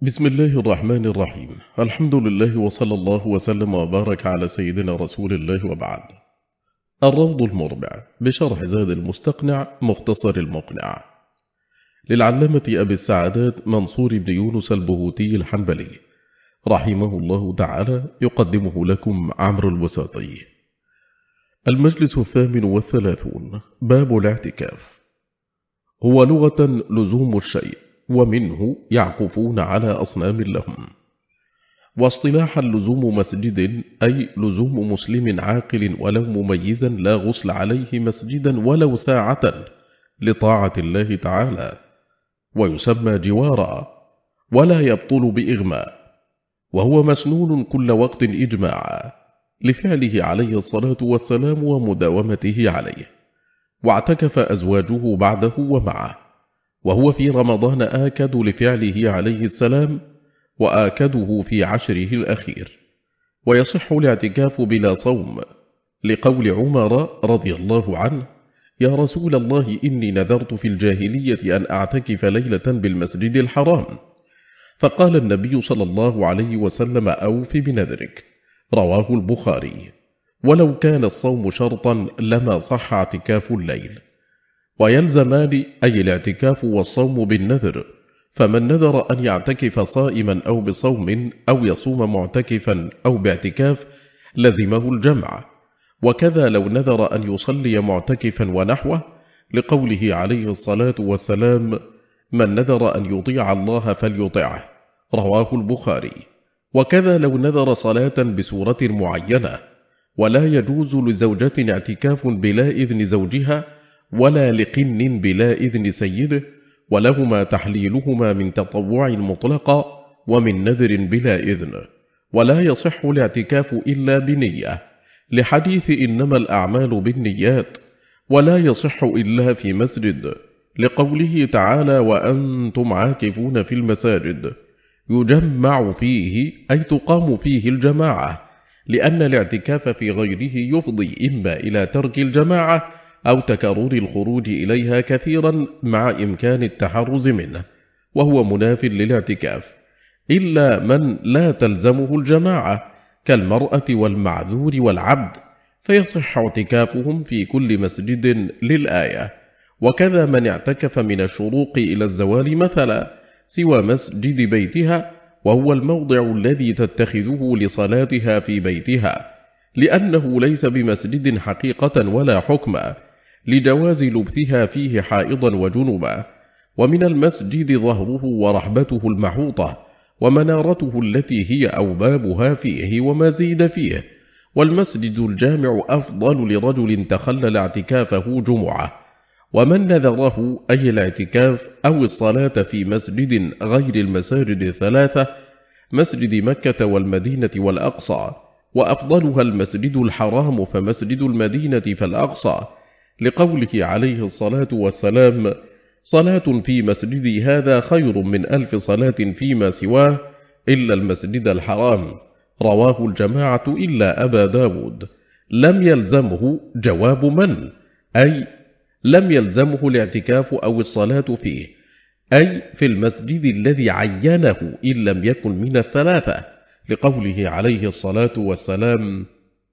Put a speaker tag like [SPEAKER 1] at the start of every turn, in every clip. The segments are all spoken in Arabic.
[SPEAKER 1] بسم الله الرحمن الرحيم. الحمد لله وصلى الله وسلم وبارك على سيدنا رسول الله وبعد. الروض المربع بشرح زاد المستقنع مختصر المقنع للعلامة أبي السعادات منصور بن يونس البهوتي الحنبلي رحمه الله تعالى، يقدمه لكم عمرو الوساطي. المجلس 38. باب الاعتكاف. هو لغة لزوم الشيء، ومنه يعكفون على أصنام لهم. واصطلاحا لزوم مسجد أي لزوم مسلم عاقل ولو مميزا لا غسل عليه مسجدا ولو ساعة لطاعة الله تعالى، ويسمى جوارا ولا يبطل بإغماء، وهو مسنون كل وقت إجماعا لفعله عليه الصلاة والسلام ومداومته عليه. واعتكف أزواجه بعده ومعه، وهو في رمضان آكد لفعله عليه السلام، وآكده في عشره الأخير. ويصح الاعتكاف بلا صوم لقول عمر رضي الله عنه: يا رسول الله، إني نذرت في الجاهلية أن أعتكف ليلة بالمسجد الحرام، فقال النبي صلى الله عليه وسلم: أوف بنذرك. رواه البخاري. ولو كان الصوم شرطا لما صح اعتكاف الليل. ويلزمان أي الاعتكاف والصوم بالنذر، فمن نذر أن يعتكف صائما أو بصوم أو يصوم معتكفا أو باعتكاف لزمه الجمع. وكذا لو نذر أن يصلي معتكفا ونحوه، لقوله عليه الصلاة والسلام: من نذر أن يطيع الله فليطعه. رواه البخاري. وكذا لو نذر صلاة بسورة معينة. ولا يجوز لزوجة اعتكاف بلا إذن زوجها، ولا لقن بلا إذن سيده، ولهما تحليلهما من تطوع مطلقا ومن نذر بلا إذن. ولا يصح الاعتكاف إلا بنية، لحديث إنما الأعمال بالنيات. ولا يصح إلا في مسجد، لقوله تعالى: وأنتم عاكفون في المساجد، يجمع فيه أي تقام فيه الجماعة، لأن الاعتكاف في غيره يفضي إما إلى ترك الجماعة أو تكرر الخروج إليها كثيرا مع إمكان التحرز منه، وهو مناف للاعتكاف، إلا من لا تلزمه الجماعة كالمرأة والمعذور والعبد، فيصح اعتكافهم في كل مسجد للآية. وكذا من اعتكف من الشروق إلى الزوال مثلا سوى مسجد بيتها، وهو الموضع الذي تتخذه لصلاتها في بيتها، لأنه ليس بمسجد حقيقة ولا حكما، لجواز لبثها فيه حائضا وجنبا. ومن المسجد ظهره ورحبته المحوطة، ومنارته التي هي أوبابها فيه وما زيد فيه. والمسجد الجامع أفضل لرجل تخلل اعتكافه جمعة. ومن نذره أي الاعتكاف أو الصلاة في مسجد غير المساجد الثلاثة، مسجد مكة والمدينة والأقصى، وأفضلها المسجد الحرام، فمسجد المدينة فالأقصى، لقوله عليه الصلاة والسلام: صلاة في مسجدي هذا خير من 1000 صلاة فيما سواه إلا المسجد الحرام. رواه الجماعة إلا أبا داود. لم يلزمه جواب من، أي لم يلزمه الاعتكاف أو الصلاة فيه، أي في المسجد الذي عينه إن لم يكن من الثلاثة، لقوله عليه الصلاة والسلام: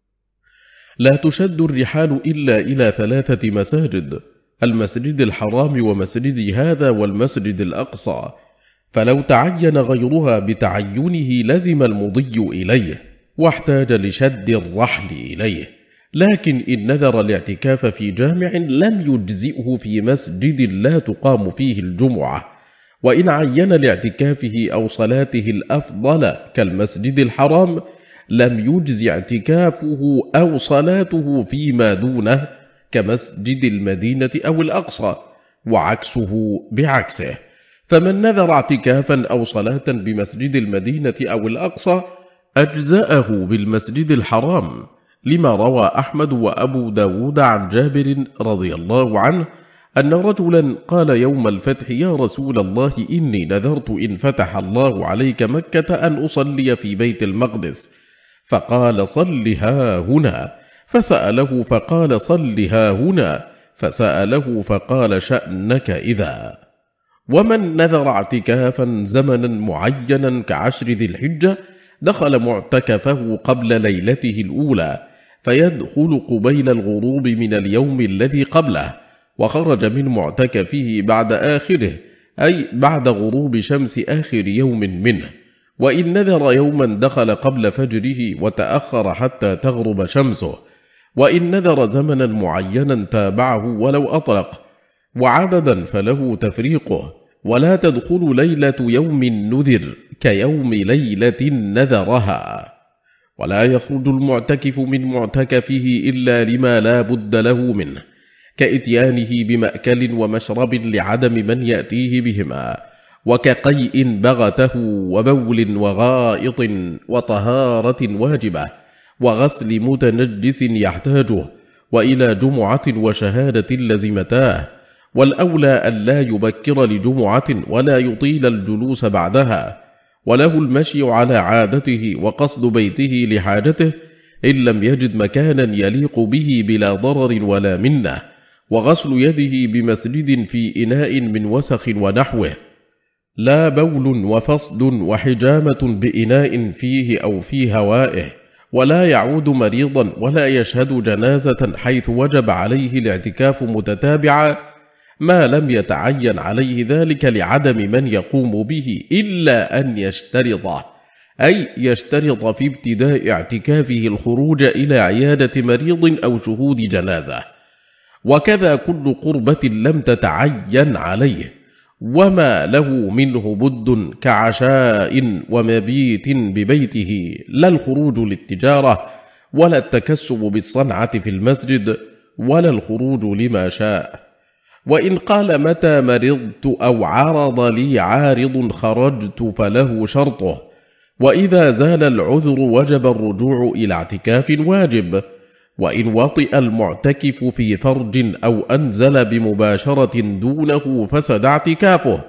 [SPEAKER 1] لا تشد الرحال إلا إلى 3 مساجد: المسجد الحرام ومسجد هذا والمسجد الأقصى. فلو تعين غيرها بتعينه لزم المضي إليه، واحتاج لشد الرحل إليه. لكن إن نذر الاعتكاف في جامع لم يجزئه في مسجد لا تقام فيه الجمعة. وإن عين لاعتكافه أو صلاته الأفضل كالمسجد الحرام لم يجز اعتكافه أو صلاته فيما دونه كمسجد المدينة أو الأقصى، وعكسه بعكسه. فمن نذر اعتكافا أو صلاة بمسجد المدينة أو الأقصى أجزأه بالمسجد الحرام، لما روى أحمد وأبو داود عن جابر رضي الله عنه أن رجلا قال يوم الفتح: يا رسول الله، إني نذرت إن فتح الله عليك مكة أن أصلي في بيت المقدس، فقال: صلها هنا. فسأله فقال: صلها هنا. فسأله فقال: شأنك إذا. ومن نذر اعتكافا زمنا معينا كعشر ذي الحجة دخل معتكفه قبل ليلته الأولى، فيدخل قبيل الغروب من اليوم الذي قبله، وخرج من معتكفه بعد آخره، أي بعد غروب شمس آخر يوم منه. وإن نذر يوما دخل قبل فجره وتأخر حتى تغرب شمسه، وإن نذر زمنا معينا تابعه ولو أطلق، وعددا فله تفريقه. ولا تدخل ليلة يوم نذر كيوم ليلة نذرها. ولا يخرج المعتكف من معتكفه إلا لما لا بد له منه، كإتيانه بمأكل ومشرب لعدم من يأتيه بهما، وكقيء بغته وبول وغائط وطهارة واجبة وغسل متنجس يحتاجه، وإلى جمعة وشهادة لزمتاه. والأولى ألا يبكر لجمعة ولا يطيل الجلوس بعدها، وله المشي على عادته وقصد بيته لحاجته إن لم يجد مكانا يليق به بلا ضرر ولا منه، وغسل يده بمسجد في إناء من وسخ ونحوه، لا بول وفصد وحجامة بإناء فيه أو في هوائه. ولا يعود مريضا ولا يشهد جنازة حيث وجب عليه الاعتكاف متتابعا ما لم يتعين عليه ذلك لعدم من يقوم به، إلا أن يشترطه، أي يشترط في ابتداء اعتكافه الخروج إلى عيادة مريض أو شهود جنازة. وكذا كل قربة لم تتعين عليه وما له منه بد كعشاء ومبيت ببيته، لا الخروج للتجارة ولا التكسب بالصنعة في المسجد ولا الخروج لما شاء. وإن قال متى مرضت أو عرض لي عارض خرجت فله شرطه، وإذا زال العذر وجب الرجوع إلى اعتكاف واجب. وإن وطئ المعتكف في فرج أو أنزل بمباشرة دونه فسد اعتكافه،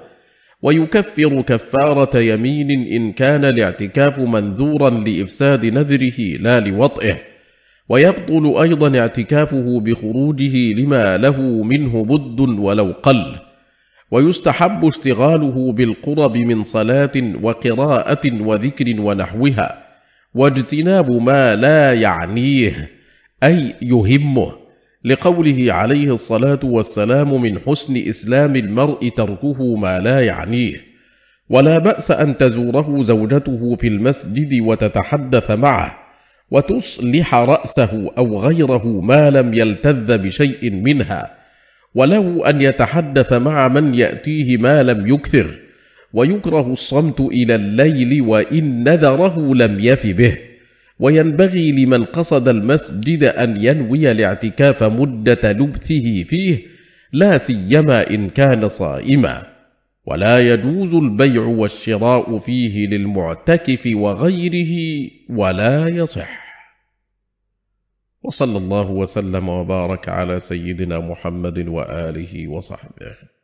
[SPEAKER 1] ويكفر كفارة يمين إن كان الاعتكاف منذورا لإفساد نذره لا لوطئه. ويبطل أيضا اعتكافه بخروجه لما له منه بد ولو قل. ويستحب اشتغاله بالقرب من صلاة وقراءة وذكر ونحوها، واجتناب ما لا يعنيه أي يهمه، لقوله عليه الصلاة والسلام من حسن إسلام المرء تركه ما لا يعنيه. ولا بأس أن تزوره زوجته في المسجد وتتحدث معه وتصلح رأسه أو غيره ما لم يلتذ بشيء منها، وله أن يتحدث مع من يأتيه ما لم يكثر. ويكره الصمت إلى الليل وإن نذره لم يف به. وينبغي لمن قصد المسجد أن ينوي الاعتكاف مدة لبثه فيه، لا سيما إن كان صائما. ولا يجوز البيع والشراء فيه للمعتكف وغيره ولا يصح. وصلى الله وسلم وبارك على سيدنا محمد وآله وصحبه.